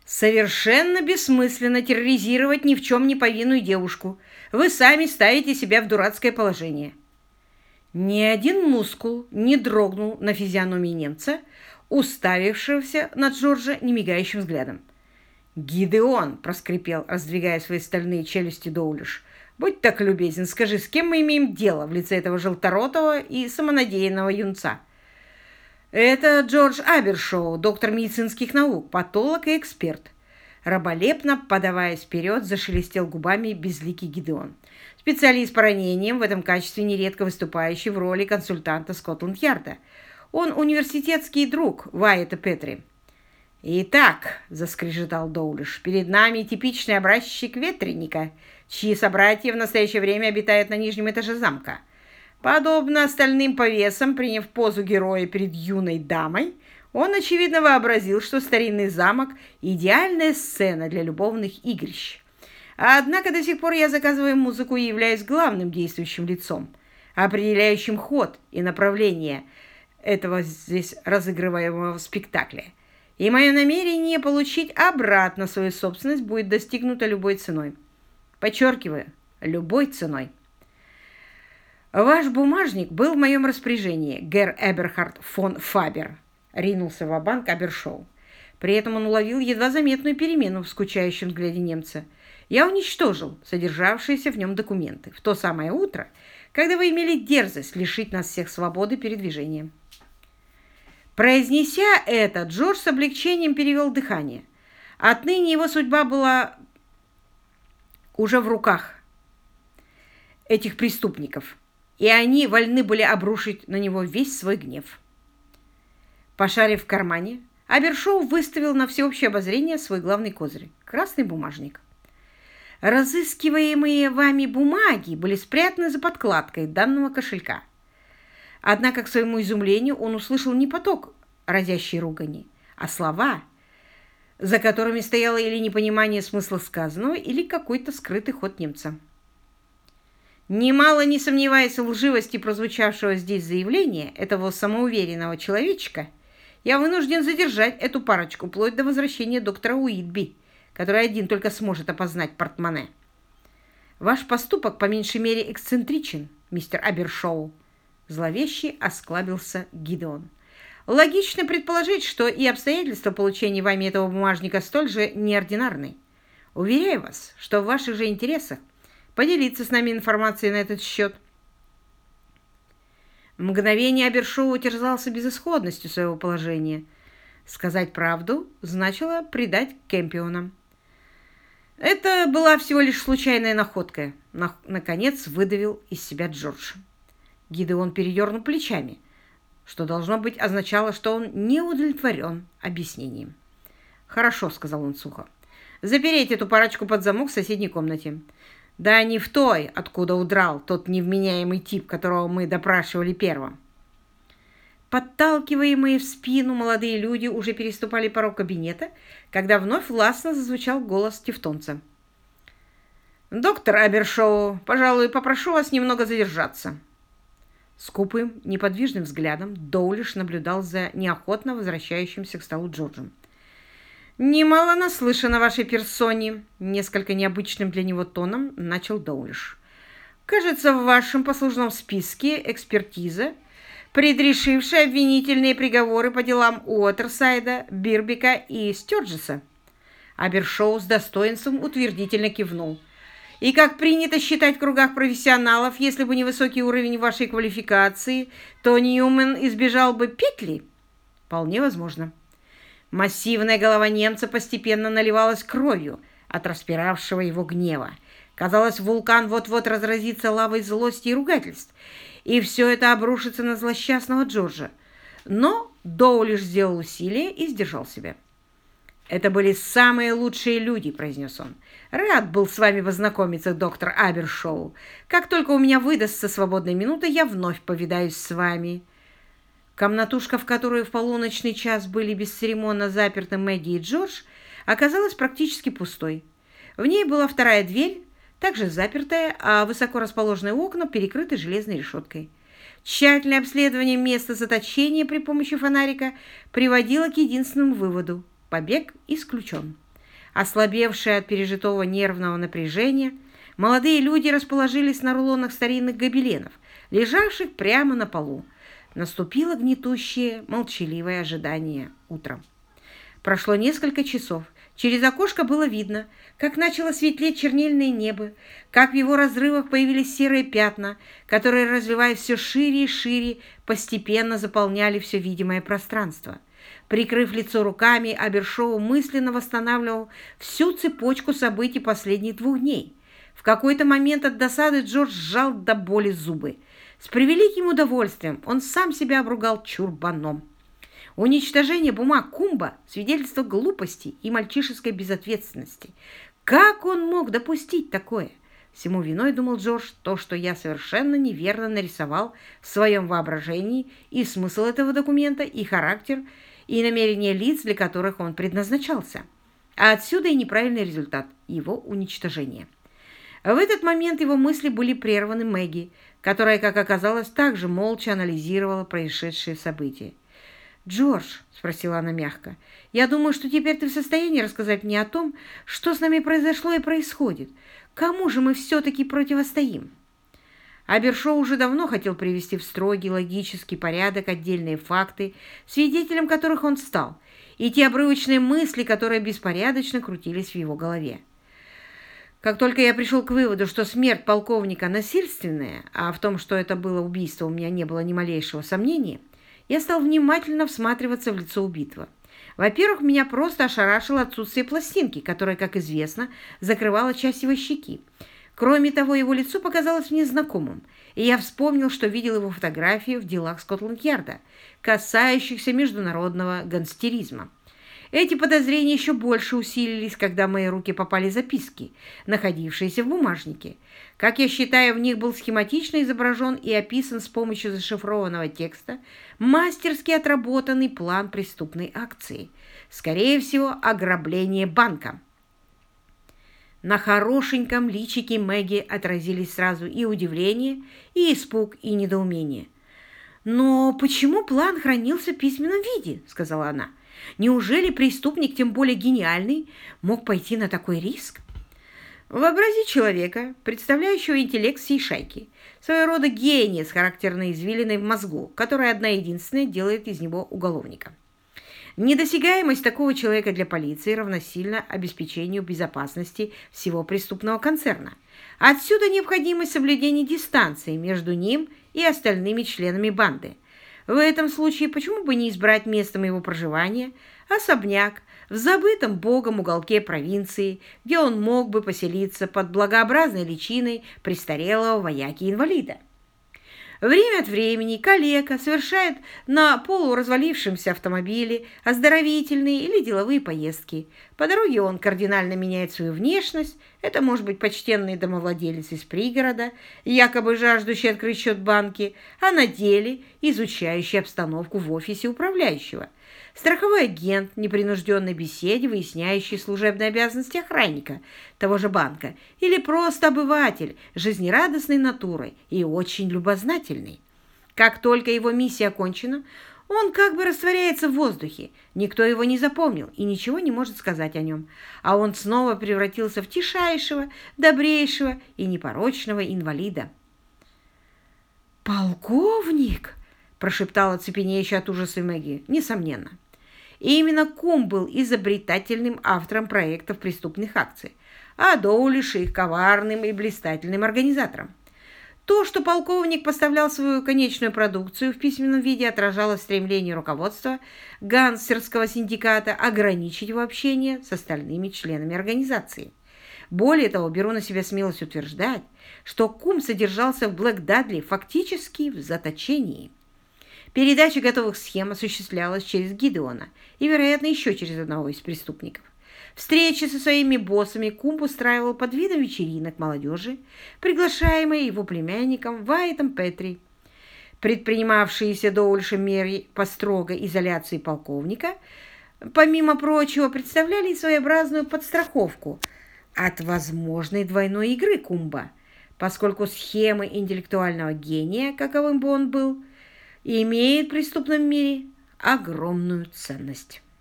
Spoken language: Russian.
Совершенно бессмысленно терроризировать ни в чем не повинную девушку. Вы сами ставите себя в дурацкое положение. Ни один мускул не дрогнул на физиономии немца, уставившегося на Джорджа немигающим взглядом. «Гидеон!» – проскрипел, раздвигая свои стальные челюсти Доулиш. «Будь так любезен, скажи, с кем мы имеем дело в лице этого желторотого и самонадеянного юнца?» «Это Джордж Абершоу, доктор медицинских наук, патолог и эксперт». Раболепно, подаваясь вперед, зашелестел губами безликий Гидеон. Специалист по ранениям, в этом качестве нередко выступающий в роли консультанта Скотланд-Ярда. Он университетский друг Вайета Петри. «Итак», — заскрежетал Доулиш, — «перед нами типичный образчик ветреника, чьи собратья в настоящее время обитают на нижнем этаже замка. Подобно остальным повесам, приняв позу героя перед юной дамой, он, очевидно, вообразил, что старинный замок – идеальная сцена для любовных игрищ. Однако до сих пор я заказываю музыку и являюсь главным действующим лицом, определяющим ход и направление этого здесь разыгрываемого спектакля. И мое намерение получить обратно свою собственность будет достигнуто любой ценой. Подчеркиваю, любой ценой. «Ваш бумажник был в моем распоряжении, герр Эберхард фон Фабер», — ринулся ва-банк Абершоу. При этом он уловил едва заметную перемену в скучающем взгляде немца. «Я уничтожил содержавшиеся в нем документы в то самое утро, когда вы имели дерзость лишить нас всех свободы передвижения». Произнеся это, Джордж с облегчением перевел дыхание. Отныне его судьба была уже в руках этих преступников, и они вольны были обрушить на него весь свой гнев. Пошарив в кармане, Абершоу выставил на всеобщее обозрение свой главный козырь – красный бумажник. Разыскиваемые вами бумаги были спрятаны за подкладкой данного кошелька. Однако, к своему изумлению, он услышал не поток разящей ругани, а слова, за которыми стояло или непонимание смысла сказанного, или какой-то скрытый ход немца. Немало не сомневаясь в лживости прозвучавшего здесь заявления этого самоуверенного человечка, я вынужден задержать эту парочку вплоть до возвращения доктора Уитби, который один только сможет опознать портмоне. Ваш поступок по меньшей мере эксцентричен, мистер Абершоу. Зловеще осклабился Гидеон. Логично предположить, что и обстоятельства получения вами этого бумажника столь же неординарны. Уверяю вас, что в ваших же интересах поделиться с нами информацией на этот счет. Мгновение Абершоу терзался безысходностью своего положения. Сказать правду значило предать Кэмпиона. Это была всего лишь случайная находка, наконец выдавил из себя Джордж. Гидеон передернул плечами, что, должно быть, означало, что он не удовлетворен объяснением. «Хорошо», — сказал он сухо. «Запереть эту парочку под замок в соседней комнате. Да не в той, откуда удрал тот невменяемый тип, которого мы допрашивали первым». Подталкиваемые в спину молодые люди уже переступали порог кабинета, когда вновь властно зазвучал голос тевтонца. «Доктор Абершоу, пожалуй, попрошу вас немного задержаться». Скупым, неподвижным взглядом Доулиш наблюдал за неохотно возвращающимся к столу Джорджем. «Немало наслышан о вашей персоне», — несколько необычным для него тоном начал Доулиш. «Кажется, в вашем послужном списке экспертиза, предрешившая обвинительные приговоры по делам Уотерсайда, Бирбика и Стёрджеса». Абершоу с достоинством утвердительно кивнул. «И как принято считать в кругах профессионалов, если бы не высокий уровень вашей квалификации, то Ньюмен избежал бы петли?» «Вполне возможно». Массивная голова немца постепенно наливалась кровью от распиравшего его гнева. Казалось, вулкан вот-вот разразится лавой злости и ругательств, и все это обрушится на злосчастного Джорджа. Но Доулиш сделал усилие и сдержал себя. «Это были самые лучшие люди», — произнес он. «Рад был с вами познакомиться, доктор Абершоу. Как только у меня выдастся свободная минута, я вновь повидаюсь с вами». Комнатушка, в которую в полуночный час были бесцеремонно заперты Мэгги и Джордж, оказалась практически пустой. В ней была вторая дверь, также запертая, а высоко расположенные окна перекрыты железной решеткой. Тщательное обследование места заточения при помощи фонарика приводило к единственному выводу – побег исключен. Ослабевшие от пережитого нервного напряжения, молодые люди расположились на рулонах старинных гобеленов, лежавших прямо на полу. Наступило гнетущее, молчаливое ожидание утром. Прошло несколько часов. Через окошко было видно, как начало светлеть чернильное небо, как в его разрывах появились серые пятна, которые, разливаясь все шире и шире, постепенно заполняли все видимое пространство. Прикрыв лицо руками, Абершоу мысленно восстанавливал всю цепочку событий последних 2 дней. В какой-то момент от досады Джордж сжал до боли зубы. С превеликим удовольствием он сам себя обругал чурбаном. Уничтожение бумаг Кумба – свидетельство глупости и мальчишеской безответственности. Как он мог допустить такое? Всему виной, думал Джордж, то, что я совершенно неверно нарисовал в своем воображении и смысл этого документа, и характер, и намерения лиц, для которых он предназначался. А отсюда и неправильный результат – его уничтожения. В этот момент его мысли были прерваны Мэгги, которая, как оказалось, также молча анализировала происшедшие события. «Джордж», — спросила она мягко, — «я думаю, что теперь ты в состоянии рассказать мне о том, что с нами произошло и происходит. Кому же мы все-таки противостоим?» Абершоу уже давно хотел привести в строгий логический порядок отдельные факты, свидетелем которых он стал, и те обрывочные мысли, которые беспорядочно крутились в его голове. Как только я пришел к выводу, что смерть полковника насильственная, а в том, что это было убийство, у меня не было ни малейшего сомнения, я стал внимательно всматриваться в лицо убитого. Во-первых, меня просто ошарашило отсутствие пластинки, которая, как известно, закрывала часть его щеки. Кроме того, его лицо показалось мне знакомым, и я вспомнил, что видел его фотографии в делах Скотланд-Ярда, касающихся международного гангстеризма. Эти подозрения еще больше усилились, когда в мои руки попали записки, находившиеся в бумажнике. Как я считаю, в них был схематично изображен и описан с помощью зашифрованного текста мастерски отработанный план преступной акции. Скорее всего, ограбление банка. На хорошеньком личике Мэгги отразились сразу и удивление, и испуг, и недоумение. «Но почему план хранился в письменном виде?» – сказала она. «Неужели преступник, тем более гениальный, мог пойти на такой риск?» Вообрази человека, представляющего интеллект всей шайки, своего рода гения с характерной извилиной в мозгу, которая одна единственная делает из него уголовника. Недосягаемость такого человека для полиции равносильна обеспечению безопасности всего преступного концерна. Отсюда необходимость соблюдения дистанции между ним и остальными членами банды. В этом случае почему бы не избрать местом его проживания особняк в забытом богом уголке провинции, где он мог бы поселиться под благообразной личиной престарелого вояки-инвалида? Время от времени калека совершает на полуразвалившемся автомобиле оздоровительные или деловые поездки. По дороге он кардинально меняет свою внешность. Это может быть почтенный домовладелец из пригорода, якобы жаждущий открыть счет в банке, а на деле изучающий обстановку в офисе управляющего. Страховой агент, непринужденной беседе, выясняющий служебные обязанности охранника того же банка, или просто обыватель, жизнерадостной натурой и очень любознательный. Как только его миссия окончена, он как бы растворяется в воздухе, никто его не запомнил и ничего не может сказать о нем, а он снова превратился в тишайшего, добрейшего и непорочного инвалида. «Полковник!» – прошептала цепенеющая от ужаса Мэгги. «Несомненно. И именно Кум был изобретательным автором проектов преступных акций, а Доулиш их коварным и блистательным организатором. То, что полковник поставлял свою конечную продукцию в письменном виде, отражало стремление руководства гангстерского синдиката ограничить его общение с остальными членами организации. Более того, беру на себя смелость утверждать, что Кум содержался в Блэк-Дадли фактически в заточении. Передача готовых схем осуществлялась через Гидеона и, вероятно, еще через одного из преступников. Встречи со своими боссами Кумб устраивал под видом вечеринок молодежи, приглашаемой его племянником Вайтом Петри. Предпринимавшиеся Доулишем меры по строгой изоляции полковника, помимо прочего, представляли своеобразную подстраховку от возможной двойной игры Кумба, поскольку схемы интеллектуального гения, каковым бы он был, имеют в преступном мире огромную ценность.